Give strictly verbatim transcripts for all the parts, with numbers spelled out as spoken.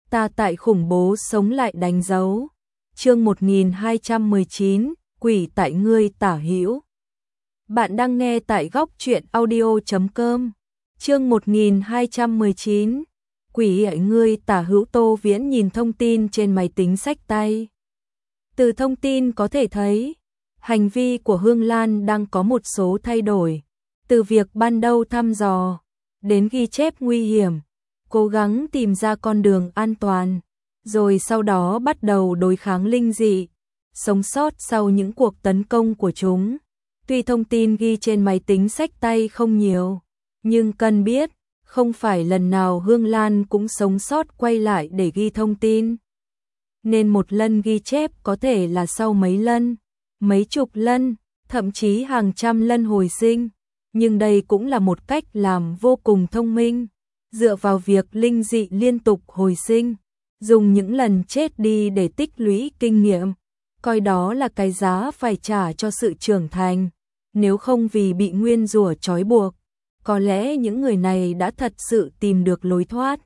Ta tại khủng bố sống lại đánh dấu. Chương một nghìn hai trăm mười chín, quỷ tại ngươi tả hữu. Bạn đang nghe tại góc truyện audio chấm com. Chương một nghìn hai trăm mười chín, quỷ tại ngươi tả hữu. Tô Viễn nhìn thông tin trên máy tính xách tay. Từ thông tin có thể thấy, hành vi của Hương Lan đang có một số thay đổi. Từ việc ban đầu thăm dò, đến ghi chép nguy hiểm, cố gắng tìm ra con đường an toàn, rồi sau đó bắt đầu đối kháng linh dị, sống sót sau những cuộc tấn công của chúng. Tuy thông tin ghi trên máy tính xách tay không nhiều, nhưng cần biết, không phải lần nào Hương Lan cũng sống sót quay lại để ghi thông tin. Nên một lần ghi chép có thể là sau mấy lần, mấy chục lần, thậm chí hàng trăm lần hồi sinh. Nhưng đây cũng là một cách làm vô cùng thông minh, dựa vào việc linh dị liên tục hồi sinh, dùng những lần chết đi để tích lũy kinh nghiệm, coi đó là cái giá phải trả cho sự trưởng thành. Nếu không vì bị nguyên rủa trói buộc, có lẽ những người này đã thật sự tìm được lối thoát.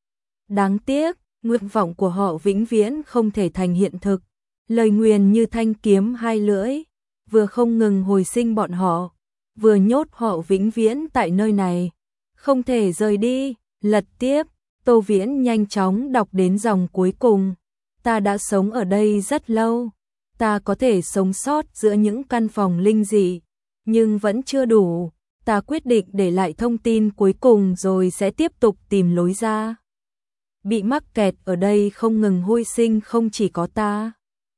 Đáng tiếc, nguyện vọng của họ vĩnh viễn không thể thành hiện thực. Lời nguyền như thanh kiếm hai lưỡi, vừa không ngừng hồi sinh bọn họ, vừa nhốt họ vĩnh viễn tại nơi này, không thể rời đi. Lật tiếp, Tô Viễn nhanh chóng đọc đến dòng cuối cùng. Ta đã sống ở đây rất lâu, ta có thể sống sót giữa những căn phòng linh dị, nhưng vẫn chưa đủ. Ta quyết định để lại thông tin cuối cùng rồi sẽ tiếp tục tìm lối ra. Bị mắc kẹt ở đây không ngừng hồi sinh không chỉ có ta,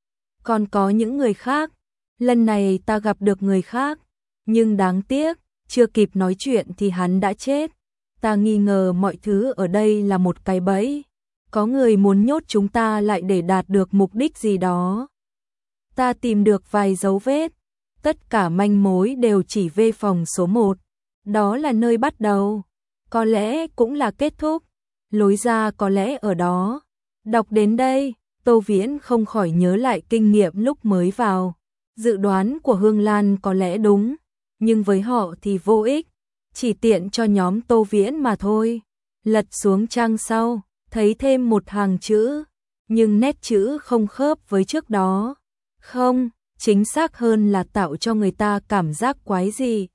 còn có những người khác. Lần này ta gặp được người khác, nhưng đáng tiếc, chưa kịp nói chuyện thì hắn đã chết. Ta nghi ngờ mọi thứ ở đây là một cái bẫy. Có người muốn nhốt chúng ta lại để đạt được mục đích gì đó. Ta tìm được vài dấu vết. Tất cả manh mối đều chỉ về phòng số một. Đó là nơi bắt đầu. Có lẽ cũng là kết thúc. Lối ra có lẽ ở đó. Đọc đến đây, Tô Viễn không khỏi nhớ lại kinh nghiệm lúc mới vào. Dự đoán của Hương Lan có lẽ đúng, nhưng với họ thì vô ích, chỉ tiện cho nhóm Tô Viễn mà thôi. Lật xuống trang sau, thấy thêm một hàng chữ, nhưng nét chữ không khớp với trước đó. Không, chính xác hơn là tạo cho người ta cảm giác quái dị.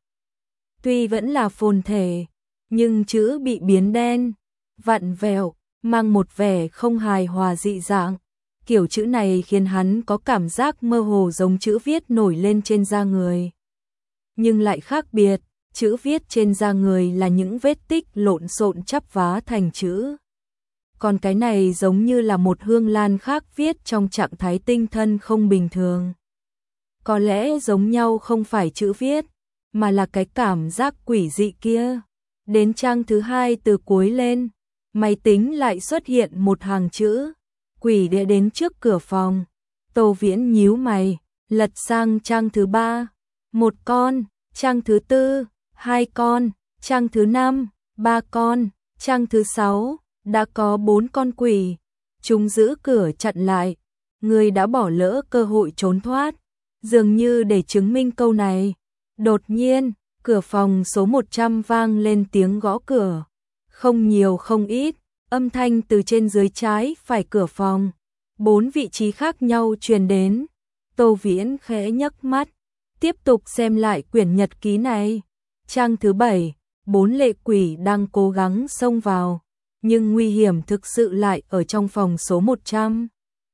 Tuy vẫn là phồn thể, nhưng chữ bị biến đen, vặn vẹo, mang một vẻ không hài hòa dị dạng. Kiểu chữ này khiến hắn có cảm giác mơ hồ giống chữ viết nổi lên trên da người. Nhưng lại khác biệt, chữ viết trên da người là những vết tích lộn xộn chắp vá thành chữ. Còn cái này giống như là một Hương Lan khác viết trong trạng thái tinh thần không bình thường. Có lẽ giống nhau không phải chữ viết, mà là cái cảm giác quỷ dị kia. Đến trang thứ hai từ cuối lên, máy tính lại xuất hiện một hàng chữ. Quỷ đã đến trước cửa phòng. Tô Viễn nhíu mày, lật sang trang thứ ba, một con, trang thứ tư, hai con, trang thứ năm, ba con, trang thứ sáu, đã có bốn con quỷ. Chúng giữ cửa chặn lại, người đã bỏ lỡ cơ hội trốn thoát. Dường như để chứng minh câu này, đột nhiên, cửa phòng số một trăm vang lên tiếng gõ cửa. Không nhiều không ít. Âm thanh từ trên dưới trái phải cửa phòng, bốn vị trí khác nhau truyền đến. Tô Viễn khẽ nhấc mắt, tiếp tục xem lại quyển nhật ký này. Trang thứ bảy, bốn lệ quỷ đang cố gắng xông vào, nhưng nguy hiểm thực sự lại ở trong phòng số một trăm.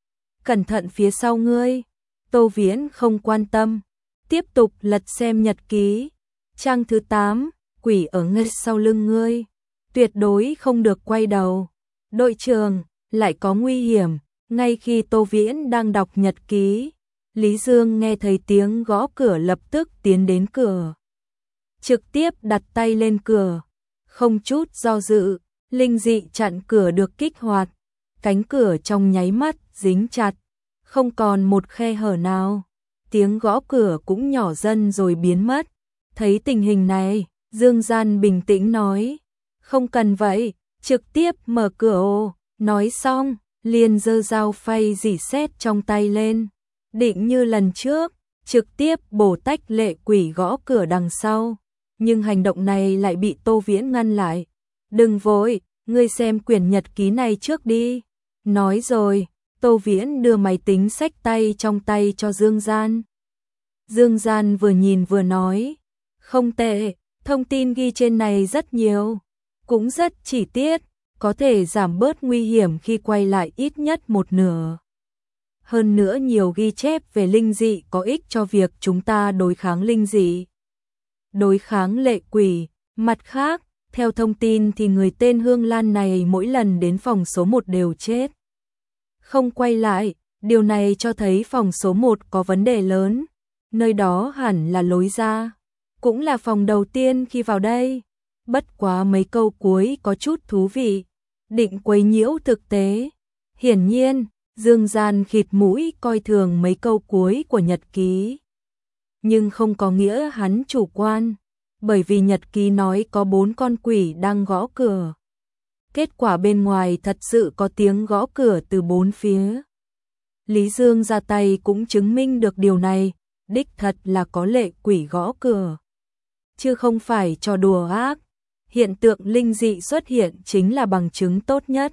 Cẩn thận phía sau ngươi. Tô Viễn không quan tâm, tiếp tục lật xem nhật ký. Trang thứ tám, quỷ ở ngay sau lưng ngươi. Tuyệt đối không được quay đầu. Đội trưởng, lại có nguy hiểm. Ngay khi Tô Viễn đang đọc nhật ký, Lý Dương nghe thấy tiếng gõ cửa lập tức tiến đến cửa. Trực tiếp đặt tay lên cửa. Không chút do dự, linh dị chặn cửa được kích hoạt. Cánh cửa trong nháy mắt dính chặt, không còn một khe hở nào. Tiếng gõ cửa cũng nhỏ dần rồi biến mất. Thấy tình hình này, Dương Gian bình tĩnh nói. Không cần vậy, trực tiếp mở cửa ô. Nói xong, liền giơ dao phay rỉ sét trong tay lên. Định như lần trước, trực tiếp bổ tách lệ quỷ gõ cửa đằng sau. Nhưng hành động này lại bị Tô Viễn ngăn lại. Đừng vội, ngươi xem quyển nhật ký này trước đi. Nói rồi, Tô Viễn đưa máy tính xách tay trong tay cho Dương Gian. Dương Gian vừa nhìn vừa nói, không tệ, thông tin ghi trên này rất nhiều, cũng rất chi tiết, có thể giảm bớt nguy hiểm khi quay lại ít nhất một nửa. Hơn nữa nhiều ghi chép về linh dị có ích cho việc chúng ta đối kháng linh dị, đối kháng lệ quỷ. Mặt khác, theo thông tin thì người tên Hương Lan này mỗi lần đến phòng số một đều chết, không quay lại, điều này cho thấy phòng số một có vấn đề lớn, nơi đó hẳn là lối ra, cũng là phòng đầu tiên khi vào đây. Bất quá mấy câu cuối có chút thú vị, định quấy nhiễu thực tế. Hiển nhiên, Dương Gian khịt mũi coi thường mấy câu cuối của nhật ký. Nhưng không có nghĩa hắn chủ quan, bởi vì nhật ký nói có bốn con quỷ đang gõ cửa. Kết quả bên ngoài thật sự có tiếng gõ cửa từ bốn phía. Lý Dương ra tay cũng chứng minh được điều này, đích thật là có lệ quỷ gõ cửa, chứ không phải trò đùa ác. Hiện tượng linh dị xuất hiện chính là bằng chứng tốt nhất.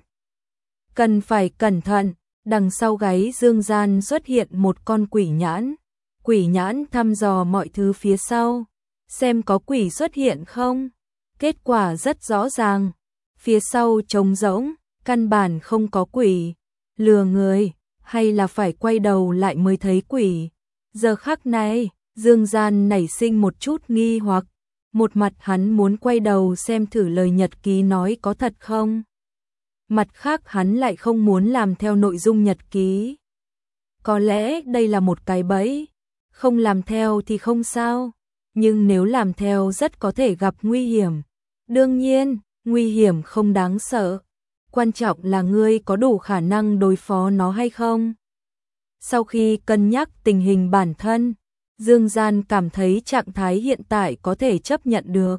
Cần phải cẩn thận, đằng sau gáy Dương Gian xuất hiện một con quỷ nhãn. Quỷ nhãn thăm dò mọi thứ phía sau, xem có quỷ xuất hiện không. Kết quả rất rõ ràng, phía sau trống rỗng, căn bản không có quỷ. Lừa người, hay là phải quay đầu lại mới thấy quỷ? Giờ khắc này, Dương Gian nảy sinh một chút nghi hoặc. Một mặt hắn muốn quay đầu xem thử lời nhật ký nói có thật không. Mặt khác hắn lại không muốn làm theo nội dung nhật ký. Có lẽ đây là một cái bẫy, không làm theo thì không sao, nhưng nếu làm theo rất có thể gặp nguy hiểm. Đương nhiên, nguy hiểm không đáng sợ, quan trọng là ngươi có đủ khả năng đối phó nó hay không. Sau khi cân nhắc tình hình bản thân, Dương Gian cảm thấy trạng thái hiện tại có thể chấp nhận được.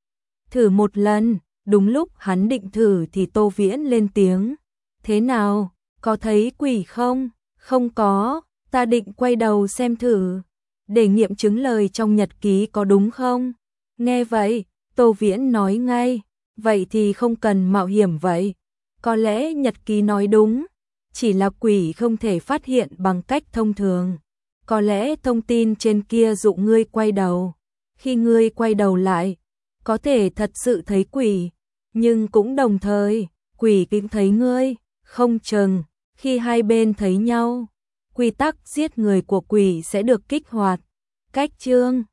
Thử một lần, đúng lúc hắn định thử thì Tô Viễn lên tiếng. Thế nào, có thấy quỷ không? Không có, ta định quay đầu xem thử, để nghiệm chứng lời trong nhật ký có đúng không? Nghe vậy, Tô Viễn nói ngay, vậy thì không cần mạo hiểm vậy. Có lẽ nhật ký nói đúng, chỉ là quỷ không thể phát hiện bằng cách thông thường. Có lẽ thông tin trên kia dụ ngươi quay đầu. Khi ngươi quay đầu lại, có thể thật sự thấy quỷ, nhưng cũng đồng thời, quỷ cũng thấy ngươi, không chừng, khi hai bên thấy nhau, quy tắc giết người của quỷ sẽ được kích hoạt. Cách chương